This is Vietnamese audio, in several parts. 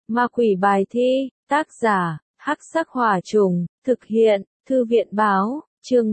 Ma quỷ bài thi, tác giả, Hắc Sắc Hỏa Trùng, thực hiện, Thư viện báo, chương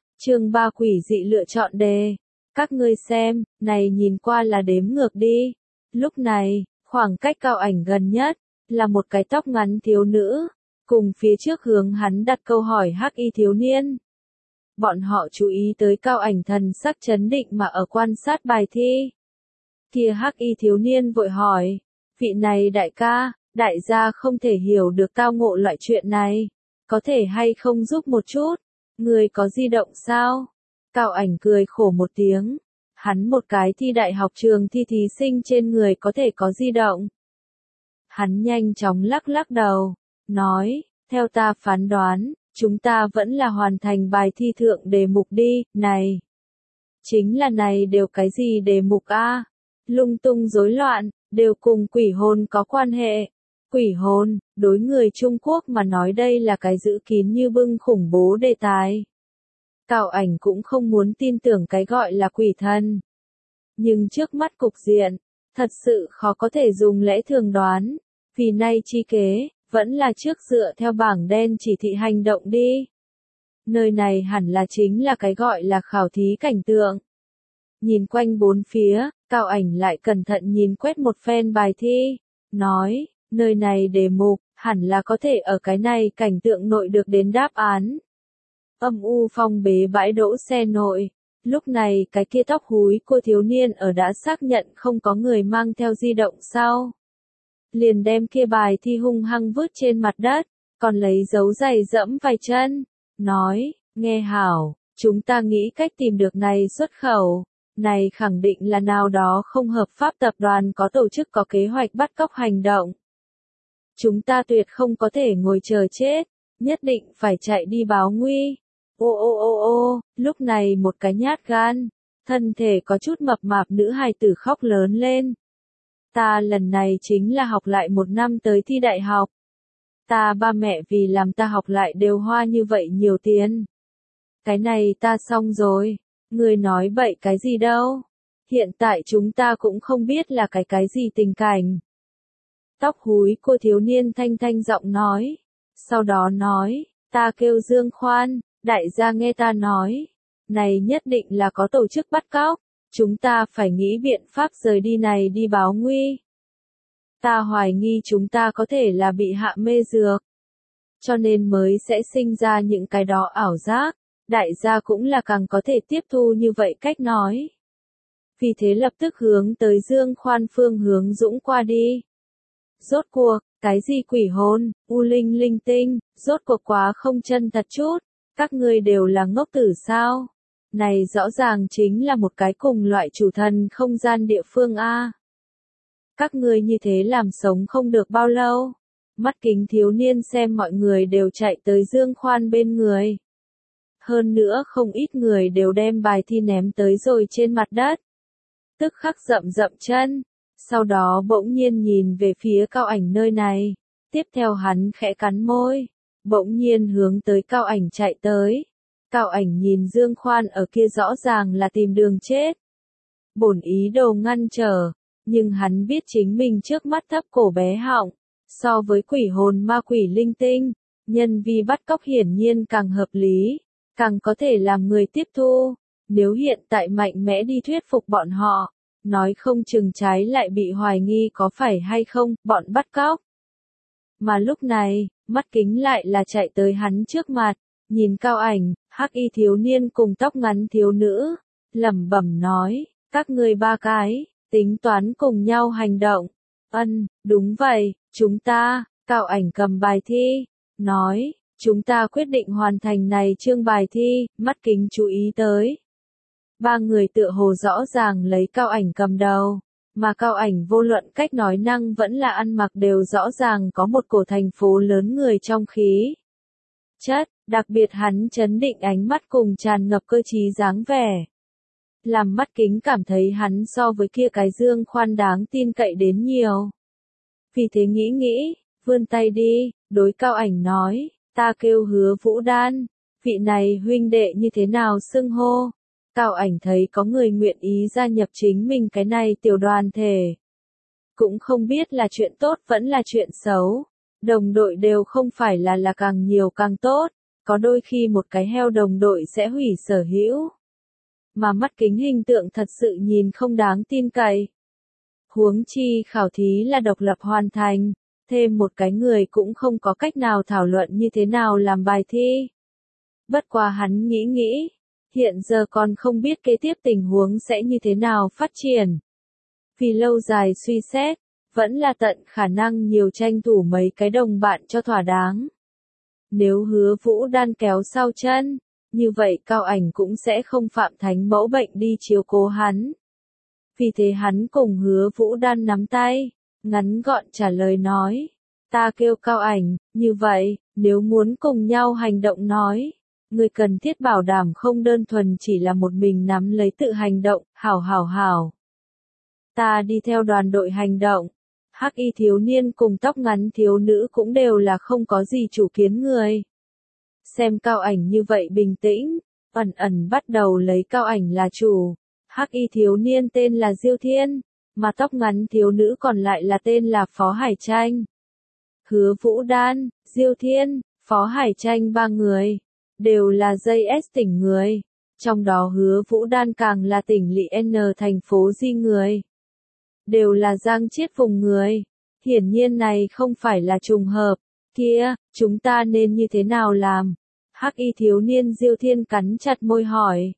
3 quỷ dị lựa chọn đề. Các ngươi xem, này nhìn qua là đếm ngược đi. Lúc này, khoảng cách Cao Ảnh gần nhất, là một cái tóc ngắn thiếu nữ, cùng phía trước hướng hắn đặt câu hỏi hắc y thiếu niên. Bọn họ chú ý tới Cao Ảnh thần sắc chấn định mà ở quan sát bài thi. Kia hắc y thiếu niên vội hỏi, vị này đại ca, đại gia không thể hiểu được tao ngộ loại chuyện này, có thể hay không giúp một chút, người có di động sao? Cao Ảnh cười khổ một tiếng, hắn một cái thi đại học trường thi thí sinh trên người có thể có di động. Hắn nhanh chóng lắc đầu, nói, theo ta phán đoán, chúng ta vẫn là hoàn thành bài thi thượng đề mục đi, này. Chính là này đều cái gì đề mục a? Lung tung rối loạn, đều cùng quỷ hồn có quan hệ. Quỷ hồn, đối người Trung Quốc mà nói đây là cái giữ kín như bưng khủng bố đề tài. Cao Ảnh cũng không muốn tin tưởng cái gọi là quỷ thần. Nhưng trước mắt cục diện, thật sự khó có thể dùng lẽ thường đoán, vì nay chi kế, vẫn là trước dựa theo bảng đen chỉ thị hành động đi. Nơi này hẳn là chính là cái gọi là khảo thí cảnh tượng. Nhìn quanh bốn phía, Cao Ảnh lại cẩn thận nhìn quét một phen bài thi, nói, nơi này đề mục, hẳn là có thể ở cái này cảnh tượng nội được đến đáp án. Âm u phong bế bãi đỗ xe nội, lúc này cái kia tóc húi cô thiếu niên ở đã xác nhận không có người mang theo di động sau. Liền đem kia bài thi hung hăng vứt trên mặt đất, còn lấy dấu giày dẫm vài chân, nói, nghe hảo, chúng ta nghĩ cách tìm được này xuất khẩu, này khẳng định là nào đó không hợp pháp tập đoàn có tổ chức có kế hoạch bắt cóc hành động. Chúng ta tuyệt không có thể ngồi chờ chết, nhất định phải chạy đi báo nguy. Ô, lúc này một cái nhát gan, thân thể có chút mập mạp nữ hài tử khóc lớn lên. Ta lần này chính là học lại 1 năm tới thi đại học. Ta ba mẹ vì làm ta học lại đều hoa như vậy nhiều tiền. Cái này ta xong rồi, người nói bậy cái gì đâu. Hiện tại chúng ta cũng không biết là cái gì tình cảnh. Tóc húi cô thiếu niên thanh giọng nói. Sau đó nói, ta kêu Dương Khoan, đại gia nghe ta nói. Này nhất định là có tổ chức bắt cóc. Chúng ta phải nghĩ biện pháp rời đi này đi báo nguy. Ta hoài nghi chúng ta có thể là bị hạ mê dược. Cho nên mới sẽ sinh ra những cái đó ảo giác. Đại gia cũng là càng có thể tiếp thu như vậy cách nói. Vì thế lập tức hướng tới Dương Khoan phương hướng dũng qua đi. Rốt cuộc, cái gì quỷ hồn, u linh linh tinh, rốt cuộc quá không chân thật chút. Các ngươi đều là ngốc tử sao? Này rõ ràng chính là một cái cùng loại chủ thần không gian địa phương a. Các ngươi như thế làm sống không được bao lâu. Mắt kính thiếu niên xem mọi người đều chạy tới Dương Khoan bên người. Hơn nữa không ít người đều đem bài thi ném tới rồi trên mặt đất. Tức khắc dậm chân. Sau đó bỗng nhiên nhìn về phía Cao Ảnh nơi này. Tiếp theo hắn khẽ cắn môi. Bỗng nhiên hướng tới Cao Ảnh chạy tới. Cao Ảnh nhìn Dương Khoan ở kia rõ ràng là tìm đường chết. Bổn ý đồ ngăn trở, nhưng hắn biết chính mình trước mắt thấp cổ bé họng, so với quỷ hồn ma quỷ linh tinh, nhân vi bắt cóc hiển nhiên càng hợp lý, càng có thể làm người tiếp thu. Nếu hiện tại mạnh mẽ đi thuyết phục bọn họ, nói không chừng trái lại bị hoài nghi có phải hay không, bọn bắt cóc. Mà lúc này, mắt kính lại là chạy tới hắn trước mặt, nhìn Cao Ảnh, hắc y thiếu niên cùng tóc ngắn thiếu nữ, lẩm bẩm nói, các ngươi ba cái, tính toán cùng nhau hành động. Đúng vậy, chúng ta, Cao Ảnh cầm bài thi, nói, chúng ta quyết định hoàn thành này chương bài thi, mắt kính chú ý tới. 3 người tựa hồ rõ ràng lấy Cao Ảnh cầm đầu, mà Cao Ảnh vô luận cách nói năng vẫn là ăn mặc đều rõ ràng có một cổ thành phố lớn người trong khí. Chất, đặc biệt hắn chấn định ánh mắt cùng tràn ngập cơ trí dáng vẻ. Làm mắt kính cảm thấy hắn so với kia cái Dương Khoan đáng tin cậy đến nhiều. Vì thế nghĩ, vươn tay đi, đối Cao Ảnh nói, ta kêu Hứa Vũ Đan, vị này huynh đệ như thế nào xưng hô. Cao Ảnh thấy có người nguyện ý gia nhập chính mình cái này tiểu đoàn thể. cũng không biết là chuyện tốt vẫn là chuyện xấu. Đồng đội đều không phải là càng nhiều càng tốt, có đôi khi một cái heo đồng đội sẽ hủy sở hữu. Mà mắt kính hình tượng thật sự nhìn không đáng tin cậy. Huống chi khảo thí là độc lập hoàn thành, thêm một cái người cũng không có cách nào thảo luận như thế nào làm bài thi. Bất quá hắn nghĩ, hiện giờ còn không biết kế tiếp tình huống sẽ như thế nào phát triển. Vì lâu dài suy xét, vẫn là tận khả năng nhiều tranh thủ mấy cái đồng bạn cho thỏa đáng. Nếu Hứa Vũ Đan kéo sau chân, như vậy Cao Ảnh cũng sẽ không phạm thánh mẫu bệnh đi chiếu cố hắn. Vì thế hắn cùng Hứa Vũ Đan nắm tay, ngắn gọn trả lời nói. Ta kêu Cao Ảnh, như vậy, nếu muốn cùng nhau hành động nói, người cần thiết bảo đảm không đơn thuần chỉ là một mình nắm lấy tự hành động, hảo. Ta đi theo đoàn đội hành động. Hắc y thiếu niên cùng tóc ngắn thiếu nữ cũng đều là không có gì chủ kiến người. Xem Cao Ảnh như vậy bình tĩnh, ẩn bắt đầu lấy Cao Ảnh là chủ. Hắc y thiếu niên tên là Diêu Thiên, mà tóc ngắn thiếu nữ còn lại là tên là Phó Hải Tranh. Hứa Vũ Đan, Diêu Thiên, Phó Hải Tranh ba người, đều là JS tỉnh người. Trong đó Hứa Vũ Đan càng là tỉnh lỵ N thành phố Di người. Đều là Giang Chiết vùng người. Hiển nhiên này không phải là trùng hợp. Kia, chúng ta nên như thế nào làm? Hắc y thiếu niên Diêu Thiên cắn chặt môi hỏi.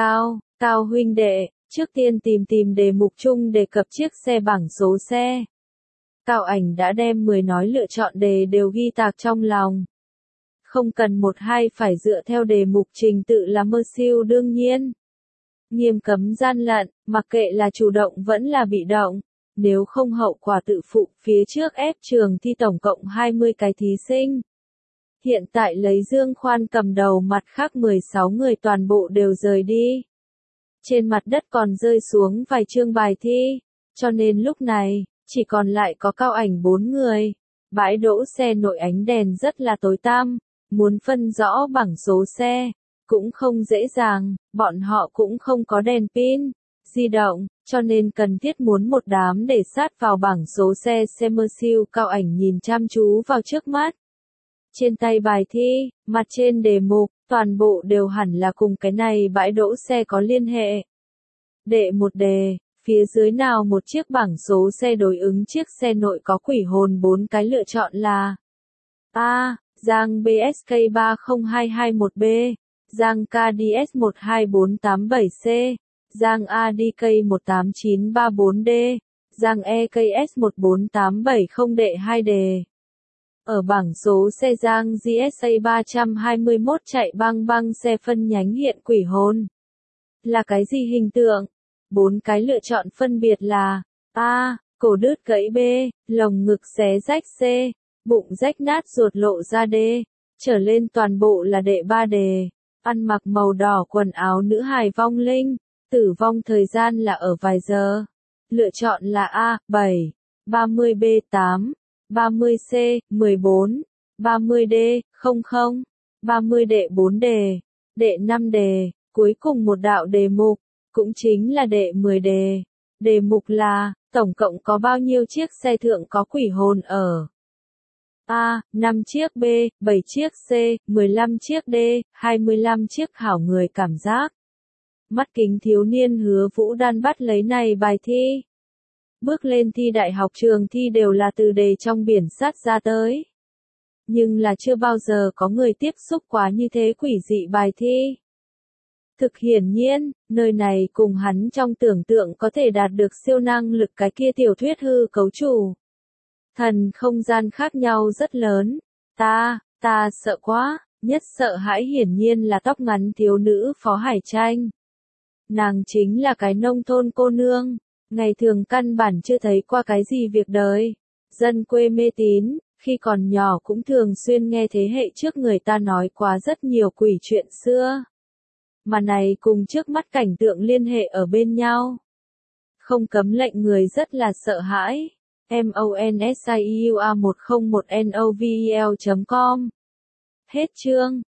Cao huynh đệ, trước tiên tìm đề mục chung đề cập chiếc xe bảng số xe. Cao Ảnh đã đem 10 nói lựa chọn đề đều ghi tạc trong lòng. Không cần một hai phải dựa theo đề mục trình tự là mơ siêu đương nhiên. Nghiêm cấm gian lận, mặc kệ là chủ động vẫn là bị động. Nếu không hậu quả tự phụ, phía trước ép trường thi tổng cộng 20 cái thí sinh. Hiện tại lấy Dương Khoan cầm đầu, mặt khác 16 người toàn bộ đều rời đi. Trên mặt đất còn rơi xuống vài chương bài thi, cho nên lúc này, chỉ còn lại có Cao Ảnh 4 người. Bãi đỗ xe nội ánh đèn rất là tối tăm, muốn phân rõ bảng số xe, cũng không dễ dàng, bọn họ cũng không có đèn pin, di động, cho nên cần thiết muốn một đám để sát vào bảng số xe Mercedes. Cao Ảnh nhìn chăm chú vào trước mắt. Trên tay bài thi, mặt trên đề mục, toàn bộ đều hẳn là cùng cái này bãi đỗ xe có liên hệ. Đệ một đề, phía dưới nào một chiếc bảng số xe đối ứng chiếc xe nội có quỷ hồn, 4 cái lựa chọn là A. Giang BSK 30221B, Giang KDS 12487C, Giang ADK 18934D, Giang EKS 14870 đệ 2 đề. Ở bảng số xe Giang GSA 321 chạy băng xe phân nhánh hiện quỷ hồn. Là cái gì hình tượng? 4 cái lựa chọn phân biệt là A. Cổ đứt gãy, B. Lồng ngực xé rách, C. Bụng rách nát ruột lộ ra, D. Trở lên toàn bộ là đệ 3 đề. Ăn mặc màu đỏ quần áo nữ hài vong linh, tử vong thời gian là ở vài giờ. Lựa chọn là A. 7, 30B 8, 30C 14, 30D 00, 30 đệ 4 đề, đệ 5 đề, cuối cùng một đạo đề mục, cũng chính là đệ 10 đề. Đề mục là, tổng cộng có bao nhiêu chiếc xe thượng có quỷ hồn ở? A. 5 chiếc, B. 7 chiếc, C. 15 chiếc, D. 25 chiếc. Hảo người cảm giác. Mắt kính thiếu niên Hứa Vũ Đan bắt lấy này bài thi. Bước lên thi đại học trường thi đều là từ đề trong biển sát ra tới. Nhưng là chưa bao giờ có người tiếp xúc quá như thế quỷ dị bài thi. Thực hiển nhiên, nơi này cùng hắn trong tưởng tượng có thể đạt được siêu năng lực cái kia tiểu thuyết hư cấu chủ. Thần không gian khác nhau rất lớn. Ta sợ quá, nhất sợ hãi hiển nhiên là tóc ngắn thiếu nữ Phó Hải Tranh. Nàng chính là cái nông thôn cô nương, ngày thường căn bản chưa thấy qua cái gì việc đời. Dân quê mê tín, khi còn nhỏ cũng thường xuyên nghe thế hệ trước người ta nói quá rất nhiều quỷ chuyện xưa. Mà này cùng trước mắt cảnh tượng liên hệ ở bên nhau. Không cấm lệnh người rất là sợ hãi. MONSIUA101NOVEL.com. Hết chương.